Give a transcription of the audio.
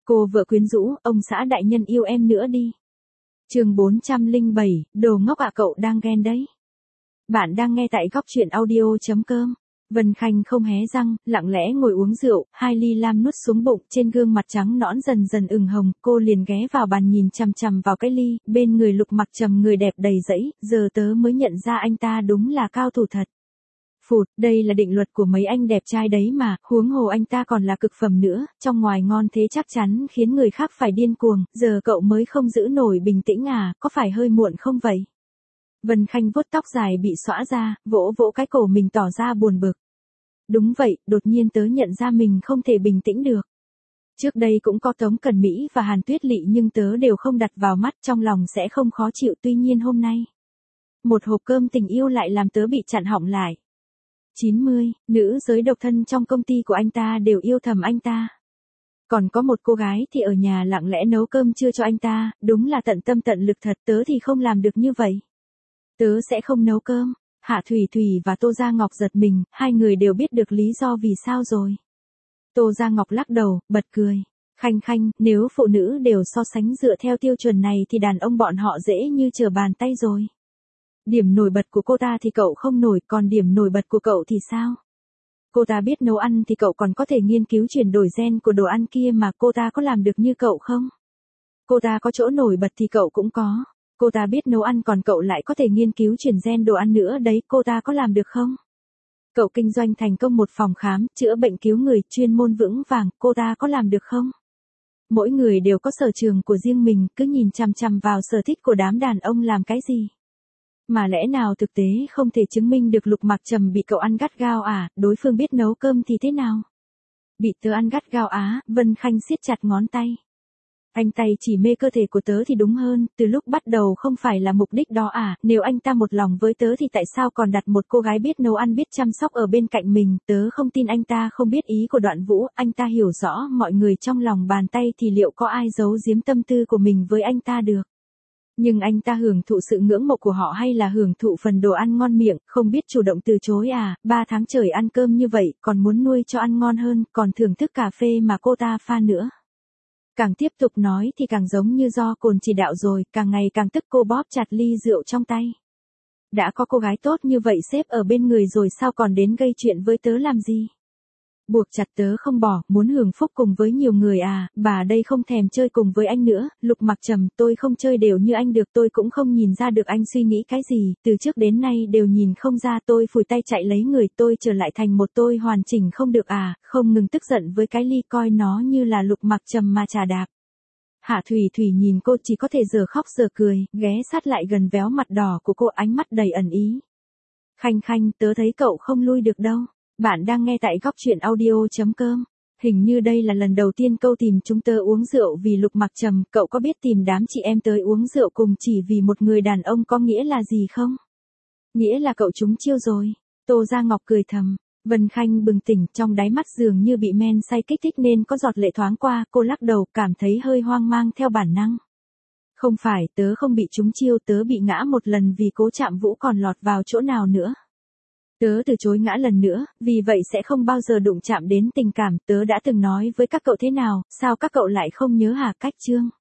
Cô vợ quyến rũ, ông xã đại nhân yêu em nữa đi. Chương 407, đồ ngốc à, cậu đang ghen đấy. Bạn đang nghe tại góc truyện audio.com. Vân Khanh không hé răng, lặng lẽ ngồi uống rượu, 2 ly lam nuốt xuống bụng, trên gương mặt trắng nõn dần dần ửng hồng, cô liền ghé vào bàn nhìn chằm chằm vào cái ly, bên người Lục Mặc Trầm người đẹp đầy dẫy, giờ tớ mới nhận ra anh ta đúng là cao thủ thật. Phụt, đây là định luật của mấy anh đẹp trai đấy mà, huống hồ anh ta còn là cực phẩm nữa, trong ngoài ngon thế chắc chắn khiến người khác phải điên cuồng, giờ cậu mới không giữ nổi bình tĩnh à, có phải hơi muộn không vậy? Vân Khanh vuốt tóc dài bị xõa ra, vỗ vỗ cái cổ mình tỏ ra buồn bực. Đúng vậy, đột nhiên tớ nhận ra mình không thể bình tĩnh được. Trước đây cũng có Tống Cần Mỹ và Hàn Tuyết Lị nhưng tớ đều không đặt vào mắt, trong lòng sẽ không khó chịu, tuy nhiên hôm nay. Một hộp cơm tình yêu lại làm tớ bị chặn họng lại. 90, nữ giới độc thân trong công ty của anh ta đều yêu thầm anh ta. Còn có một cô gái thì ở nhà lặng lẽ nấu cơm trưa cho anh ta, đúng là tận tâm tận lực thật, tớ thì không làm được như vậy. Tớ sẽ không nấu cơm. Hạ Thủy Thủy và Tô Gia Ngọc giật mình, hai người đều biết được lý do vì sao rồi. Tô Gia Ngọc lắc đầu, bật cười. Khanh Khanh, nếu phụ nữ đều so sánh dựa theo tiêu chuẩn này thì đàn ông bọn họ dễ như trở bàn tay rồi. Điểm nổi bật của cô ta thì cậu không nổi, còn điểm nổi bật của cậu thì sao? Cô ta biết nấu ăn thì cậu còn có thể nghiên cứu chuyển đổi gen của đồ ăn kia mà, cô ta có làm được như cậu không? Cô ta có chỗ nổi bật thì cậu cũng có. Cô ta biết nấu ăn còn cậu lại có thể nghiên cứu chuyển gen đồ ăn nữa đấy, cô ta có làm được không? Cậu kinh doanh thành công một phòng khám, chữa bệnh cứu người, chuyên môn vững vàng, cô ta có làm được không? Mỗi người đều có sở trường của riêng mình, cứ nhìn chằm chằm vào sở thích của đám đàn ông làm cái gì? Mà lẽ nào thực tế không thể chứng minh được Lục Mặc Trầm bị cậu ăn gắt gao à, đối phương biết nấu cơm thì thế nào? Bị tớ ăn gắt gao á, Vân Khanh siết chặt ngón tay. Anh tay chỉ mê cơ thể của tớ thì đúng hơn, từ lúc bắt đầu không phải là mục đích đó à, nếu anh ta một lòng với tớ thì tại sao còn đặt một cô gái biết nấu ăn biết chăm sóc ở bên cạnh mình, tớ không tin anh ta không biết ý của Đoạn Vũ, anh ta hiểu rõ mọi người trong lòng bàn tay thì liệu có ai giấu giếm tâm tư của mình với anh ta được. Nhưng anh ta hưởng thụ sự ngưỡng mộ của họ hay là hưởng thụ phần đồ ăn ngon miệng, không biết chủ động từ chối à, 3 tháng trời ăn cơm như vậy, còn muốn nuôi cho ăn ngon hơn, còn thưởng thức cà phê mà cô ta pha nữa. Càng tiếp tục nói thì càng giống như do cồn chỉ đạo rồi, càng ngày càng tức, cô bóp chặt ly rượu trong tay. Đã có cô gái tốt như vậy xếp ở bên người rồi sao còn đến gây chuyện với tớ làm gì? Buộc chặt tớ không bỏ, muốn hưởng phúc cùng với nhiều người à, bà đây không thèm chơi cùng với anh nữa, Lục Mặc Trầm, tôi không chơi đều như anh được, tôi cũng không nhìn ra được anh suy nghĩ cái gì, từ trước đến nay đều nhìn không ra, tôi phủi tay chạy lấy người, tôi trở lại thành một tôi hoàn chỉnh không được à, không ngừng tức giận với cái ly, coi nó như là Lục Mặc Trầm mà trà đạp. Hạ Thủy Thủy nhìn cô chỉ có thể giờ khóc giờ cười, ghé sát lại gần véo mặt đỏ của cô, ánh mắt đầy ẩn ý. Khanh Khanh, tớ thấy cậu không lui được đâu. Bạn đang nghe tại góc truyện audio.com. Hình như đây là lần đầu tiên cậu tìm chúng tớ uống rượu vì Lục Mặc Trầm, cậu có biết tìm đám chị em tới uống rượu cùng chỉ vì một người đàn ông có nghĩa là gì không? Nghĩa là cậu trúng chiêu rồi. Tô Gia Ngọc cười thầm. Vân Khanh bừng tỉnh, trong đáy mắt dường như bị men say kích thích nên có giọt lệ thoáng qua, cô lắc đầu, cảm thấy hơi hoang mang theo bản năng. Không phải, tớ không bị trúng chiêu, tớ bị ngã một lần vì cố chạm Vũ, còn lọt vào chỗ nào nữa. Tớ từ chối ngã lần nữa, vì vậy sẽ không bao giờ đụng chạm đến tình cảm, tớ đã từng nói với các cậu thế nào, sao các cậu lại không nhớ hả? Cách chương